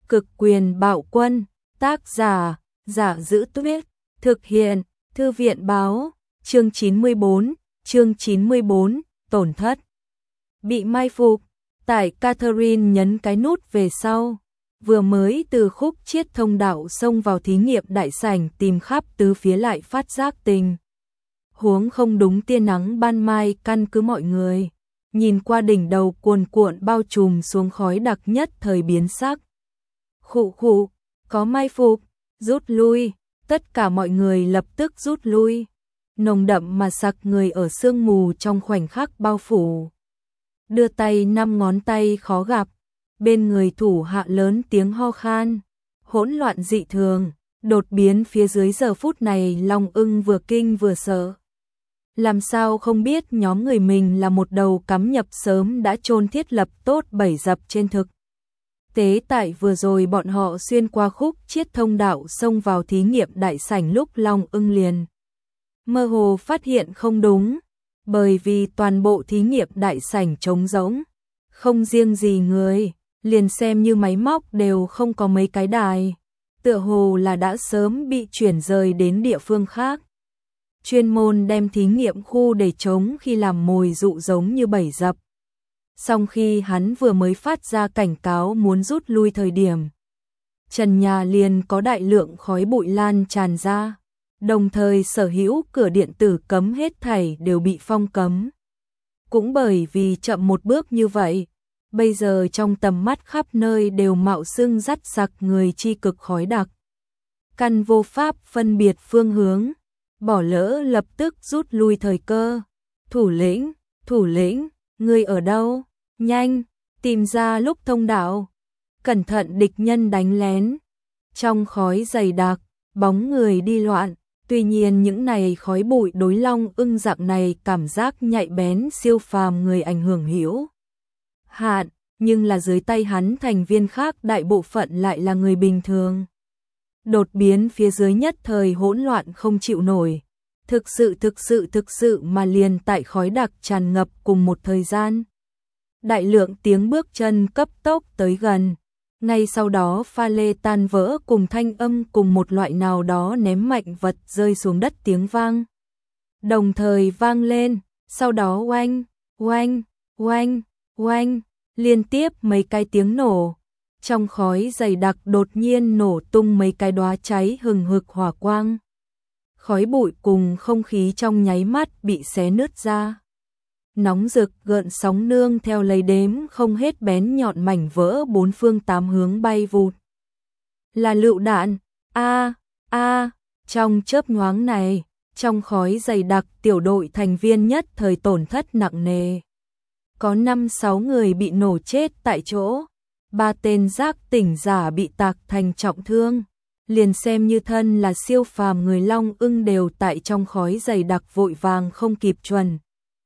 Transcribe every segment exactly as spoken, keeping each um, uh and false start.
Cực quyền bạo quân, tác giả, Giả Giữ Tuyết, thực hiện, Thư viện báo, chương chín mươi bốn, chương chín mươi bốn, tổn thất. Bị mai phục, tại Catherine nhấn cái nút về sau, vừa mới từ khúc chiết thông đạo xông vào thí nghiệm đại sảnh tìm khắp tứ phía lại phát giác tình huống không đúng, tia nắng ban mai căn cứ mọi người nhìn qua đỉnh đầu cuồn cuộn bao trùm xuống khói đặc nhất thời biến sắc. Khụ khụ, có mai phục, rút lui, tất cả mọi người lập tức rút lui. Nồng đậm mà sặc người ở sương mù trong khoảnh khắc bao phủ. Đưa tay năm ngón tay khó gặp, bên người thủ hạ lớn tiếng ho khan, hỗn loạn dị thường, đột biến phía dưới giờ phút này Long Ưng vừa kinh vừa sợ. Làm sao không biết nhóm người mình là một đầu cắm nhập sớm đã chôn thiết lập tốt bẫy dập trên thực. Tế tại vừa rồi bọn họ xuyên qua khúc chiết thông đạo xông vào thí nghiệm đại sảnh lúc Long Ưng liền mơ hồ phát hiện không đúng, bởi vì toàn bộ thí nghiệm đại sảnh trống rỗng, không riêng gì người, liền xem như máy móc đều không có mấy cái đài, tựa hồ là đã sớm bị chuyển rời đến địa phương khác. Chuyên môn đem thí nghiệm khu để trống khi làm mồi dụ giống như bẫy dập. Song khi hắn vừa mới phát ra cảnh cáo muốn rút lui thời điểm, trần nhà liền có đại lượng khói bụi lan tràn ra, đồng thời sở hữu cửa điện tử cấm hết thảy đều bị phong cấm. Cũng bởi vì chậm một bước như vậy, bây giờ trong tầm mắt khắp nơi đều mạo sưng dắt sặc người chi cực khói đặc. Căn vô pháp phân biệt phương hướng, bỏ lỡ lập tức rút lui thời cơ. Thủ lĩnh, thủ lĩnh, ngươi ở đâu? Nhanh, tìm ra lúc thông đạo. Cẩn thận địch nhân đánh lén. Trong khói dày đặc, bóng người đi loạn. Tuy nhiên những này khói bụi đối Long Ưng dạng này cảm giác nhạy bén siêu phàm người ảnh hưởng hữu hạn, nhưng là dưới tay hắn thành viên khác đại bộ phận lại là người bình thường. Đột biến phía dưới nhất thời hỗn loạn không chịu nổi. Thực sự thực sự thực sự mà liền tại khói đặc tràn ngập cùng một thời gian. Đại lượng tiếng bước chân cấp tốc tới gần. Ngay sau đó pha lê tan vỡ cùng thanh âm cùng một loại nào đó ném mạnh vật rơi xuống đất tiếng vang. Đồng thời vang lên, sau đó oanh, oanh, oanh, oanh, liên tiếp mấy cái tiếng nổ. Trong khói dày đặc đột nhiên nổ tung mấy cái đóa cháy hừng hực hỏa quang. Khói bụi cùng không khí trong nháy mắt bị xé nứt ra. Nóng rực gợn sóng nương theo lấy đếm không hết bén nhọn mảnh vỡ bốn phương tám hướng bay vụt. Là lựu đạn, a a trong chớp nhoáng này, trong khói dày đặc tiểu đội thành viên nhất thời tổn thất nặng nề. Có năm sáu người bị nổ chết tại chỗ, ba tên giác tỉnh giả bị tạc thành trọng thương. Liền xem như thân là siêu phàm người Long Ưng đều tại trong khói dày đặc vội vàng không kịp chuẩn.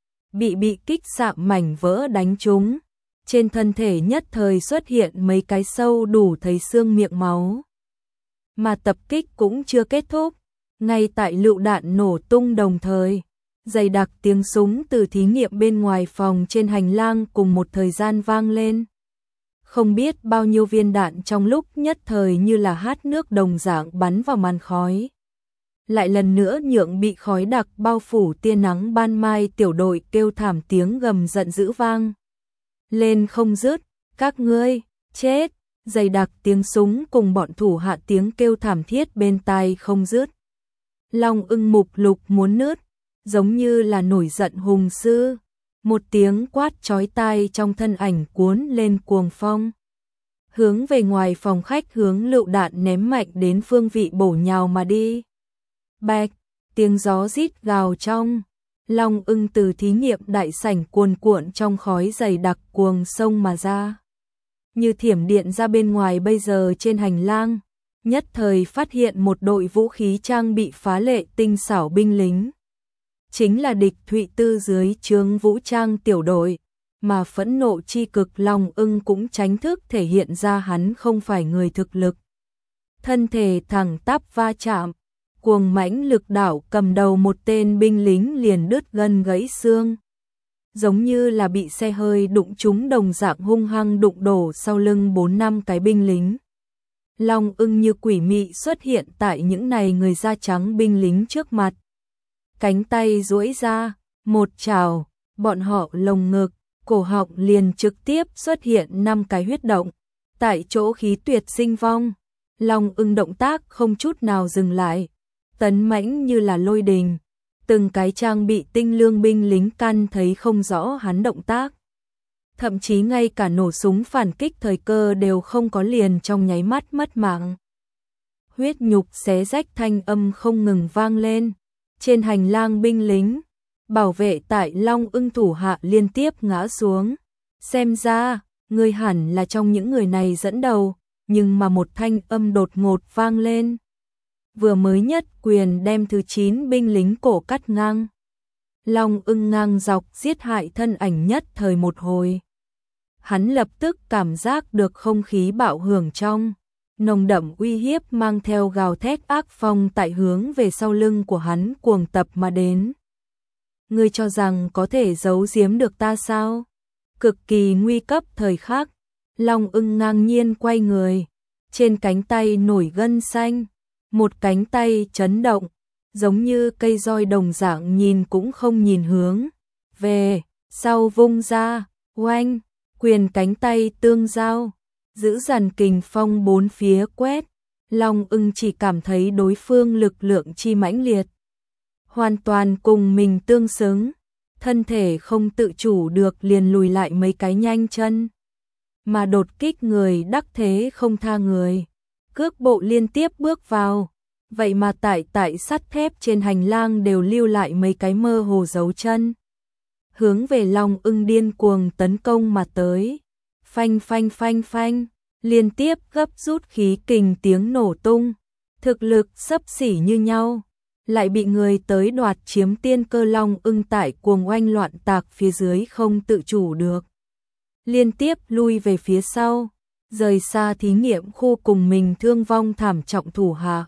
Bị bị kích xạ mảnh vỡ đánh trúng, trên thân thể nhất thời xuất hiện mấy cái sâu đủ thấy xương miệng máu. Mà tập kích cũng chưa kết thúc, ngay tại lựu đạn nổ tung đồng thời, dày đặc tiếng súng từ thí nghiệm bên ngoài phòng trên hành lang cùng một thời gian vang lên. Không biết bao nhiêu viên đạn trong lúc nhất thời như là hát nước đồng dạng bắn vào màn khói. Lại lần nữa nhượng bị khói đặc bao phủ tia nắng ban mai tiểu đội kêu thảm tiếng gầm giận dữ vang lên không dứt, các ngươi, chết, dày đặc tiếng súng cùng bọn thủ hạ tiếng kêu thảm thiết bên tai không dứt. Long Ưng mục lục muốn nứt, giống như là nổi giận hùng sư. Một tiếng quát chói tai trong thân ảnh cuốn lên cuồng phong. Hướng về ngoài phòng khách hướng lựu đạn ném mạnh đến phương vị bổ nhào mà đi. Bạch, tiếng gió rít gào trong. Long Ưng từ thí nghiệm đại sảnh cuồn cuộn trong khói dày đặc cuồng sông mà ra. Như thiểm điện ra bên ngoài bây giờ trên hành lang. Nhất thời phát hiện một đội vũ khí trang bị phá lệ tinh xảo binh lính. Chính là địch Thụy Tư dưới trướng vũ trang tiểu đội, mà phẫn nộ chi cực Long Ưng cũng tránh thức thể hiện ra hắn không phải người thực lực. Thân thể thẳng tắp va chạm, cuồng mãnh lực đảo cầm đầu một tên binh lính liền đứt gân gãy xương. Giống như là bị xe hơi đụng trúng đồng dạng hung hăng đụng đổ sau lưng bốn năm cái binh lính. Long Ưng như quỷ mị xuất hiện tại những này người da trắng binh lính trước mặt. Cánh tay duỗi ra, một chảo, bọn họ lồng ngực, cổ họng liền trực tiếp xuất hiện năm cái huyết động. Tại chỗ khí tuyệt sinh vong, Long Ưng động tác không chút nào dừng lại, tấn mãnh như là lôi đình. Từng cái trang bị tinh lương binh lính căn thấy không rõ hắn động tác. Thậm chí ngay cả nổ súng phản kích thời cơ đều không có, liền trong nháy mắt mất mạng. Huyết nhục xé rách thanh âm không ngừng vang lên. Trên hành lang binh lính, bảo vệ tại Long Ưng thủ hạ liên tiếp ngã xuống. Xem ra, người hẳn là trong những người này dẫn đầu, nhưng mà một thanh âm đột ngột vang lên. Vừa mới nhất quyền đem thứ chín binh lính cổ cắt ngang. Long Ưng ngang dọc giết hại thân ảnh nhất thời một hồi. Hắn lập tức cảm giác được không khí bạo hưởng trong, nồng đậm uy hiếp mang theo gào thét ác phong tại hướng về sau lưng của hắn cuồng tập mà đến. Ngươi cho rằng có thể giấu giếm được ta sao? Cực kỳ nguy cấp thời khắc, Long Ưng ngang nhiên quay người, trên cánh tay nổi gân xanh, một cánh tay chấn động, giống như cây roi đồng dạng nhìn cũng không nhìn hướng về sau vung ra, oanh, quyền cánh tay tương giao, giữ dàn kình phong bốn phía quét. Long Ưng chỉ cảm thấy đối phương lực lượng chi mãnh liệt, hoàn toàn cùng mình tương xứng, thân thể không tự chủ được liền lùi lại mấy cái nhanh chân. Mà đột kích người đắc thế không tha người, cước bộ liên tiếp bước vào, vậy mà tại tại sắt thép trên hành lang đều lưu lại mấy cái mơ hồ dấu chân. Hướng về Long Ưng điên cuồng tấn công mà tới. Phanh phanh phanh phanh, liên tiếp gấp rút khí kình tiếng nổ tung, thực lực xấp xỉ như nhau, lại bị người tới đoạt chiếm tiên cơ. Long Ưng tại cuồng oanh loạn tạc phía dưới không tự chủ được, liên tiếp lui về phía sau, rời xa thí nghiệm khu cùng mình thương vong thảm trọng thủ hạ.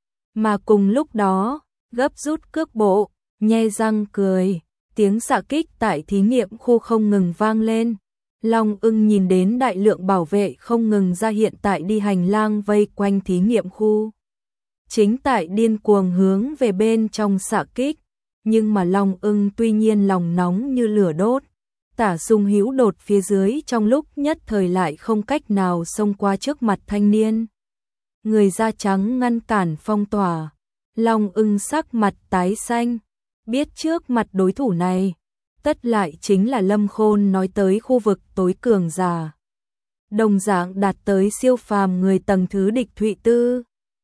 Mà cùng lúc đó, gấp rút cước bộ, nhe răng cười, tiếng xạ kích tại thí nghiệm khu không ngừng vang lên. Long Ưng nhìn đến đại lượng bảo vệ không ngừng ra hiện tại đi hành lang vây quanh thí nghiệm khu, chính tại điên cuồng hướng về bên trong xạ kích. Nhưng mà Long Ưng tuy nhiên lòng nóng như lửa đốt, tả sung hữu đột phía dưới, trong lúc nhất thời lại không cách nào xông qua trước mặt thanh niên người da trắng ngăn cản phong tỏa. Long Ưng sắc mặt tái xanh, biết trước mặt đối thủ này tất lại chính là Lâm Khôn nói tới khu vực tối cường giả, đồng dạng đạt tới siêu phàm người tầng thứ Địch Thụy Tư.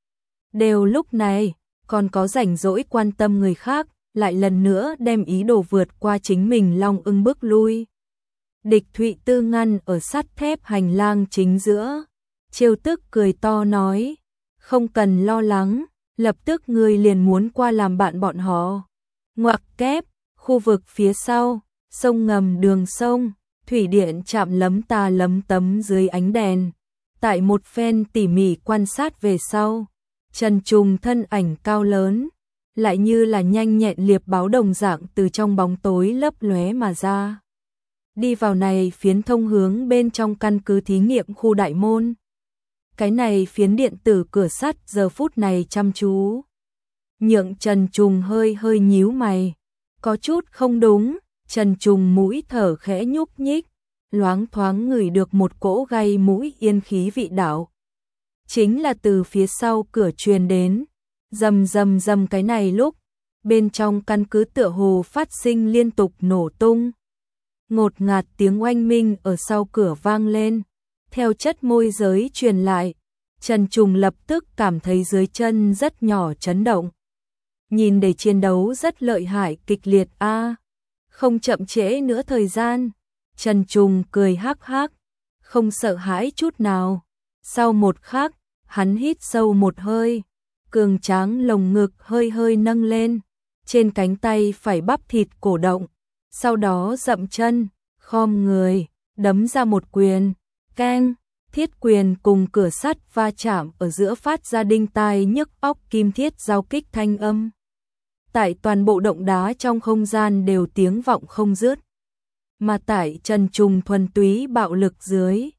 Đều lúc này còn có rảnh rỗi quan tâm người khác, lại lần nữa đem ý đồ vượt qua chính mình. Long Ưng bước lui. Địch Thụy Tư ngăn ở sắt thép hành lang chính giữa, trêu tức cười to nói, không cần lo lắng, lập tức ngươi liền muốn qua làm bạn bọn họ. Ngoặc kép, khu vực phía sau, sông ngầm đường sông, thủy điện chạm lấm ta lấm tấm dưới ánh đèn. Tại một phen tỉ mỉ quan sát về sau, Trần Trùng thân ảnh cao lớn, lại như là nhanh nhẹn liệp báo đồng dạng từ trong bóng tối lấp lóe mà ra. Đi vào này phiến thông hướng bên trong căn cứ thí nghiệm khu đại môn. Cái này phiến điện tử cửa sắt giờ phút này chăm chú, nhượng Trần Trùng hơi hơi nhíu mày, có chút không đúng. Trần Trùng mũi thở khẽ nhúc nhích, loáng thoáng ngửi được một cỗ gây mũi yên khí vị đạo. Chính là từ phía sau cửa truyền đến, rầm rầm rầm. Cái này lúc, bên trong căn cứ tựa hồ phát sinh liên tục nổ tung. Ngột ngạt tiếng oanh minh ở sau cửa vang lên, theo chất môi giới truyền lại, Trần Trùng lập tức cảm thấy dưới chân rất nhỏ chấn động. Nhìn để chiến đấu rất lợi hại kịch liệt a. À, không chậm trễ nữa thời gian, Trần Trùng cười hắc hắc, không sợ hãi chút nào. Sau một khắc, hắn hít sâu một hơi, cường tráng lồng ngực hơi hơi nâng lên, trên cánh tay phải bắp thịt cổ động, sau đó dậm chân, khom người, đấm ra một quyền, keng, thiết quyền cùng cửa sắt va chạm ở giữa phát ra đinh tai nhức óc kim thiết giao kích thanh âm. Tại toàn bộ động đá trong không gian đều tiếng vọng không dứt. Mà tại Trần Trùng thuần túy bạo lực dưới,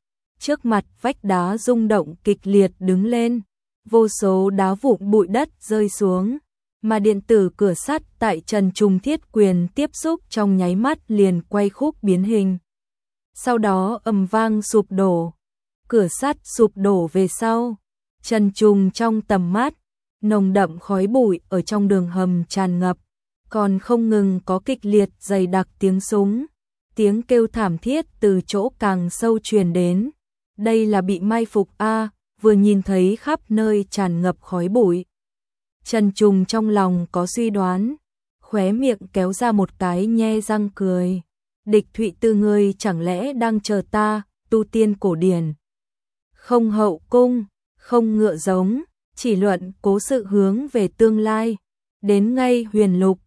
trước mặt vách đá rung động kịch liệt đứng lên, vô số đá vụn bụi đất rơi xuống, mà điện tử cửa sắt tại Trần Trung Thiết Quyền tiếp xúc trong nháy mắt liền quay khúc biến hình. Sau đó ầm vang sụp đổ, cửa sắt sụp đổ về sau, Trần Trung trong tầm mắt, nồng đậm khói bụi ở trong đường hầm tràn ngập, còn không ngừng có kịch liệt dày đặc tiếng súng, tiếng kêu thảm thiết từ chỗ càng sâu truyền đến. Đây là bị mai phục a, vừa nhìn thấy khắp nơi tràn ngập khói bụi. Trần Trung trong lòng có suy đoán, khóe miệng kéo ra một cái nhe răng cười. Địch Thụy Tư ngươi chẳng lẽ đang chờ ta, tu tiên cổ điển. Không hậu cung, không ngựa giống, chỉ luận cố sự hướng về tương lai. Đến ngay huyền lục,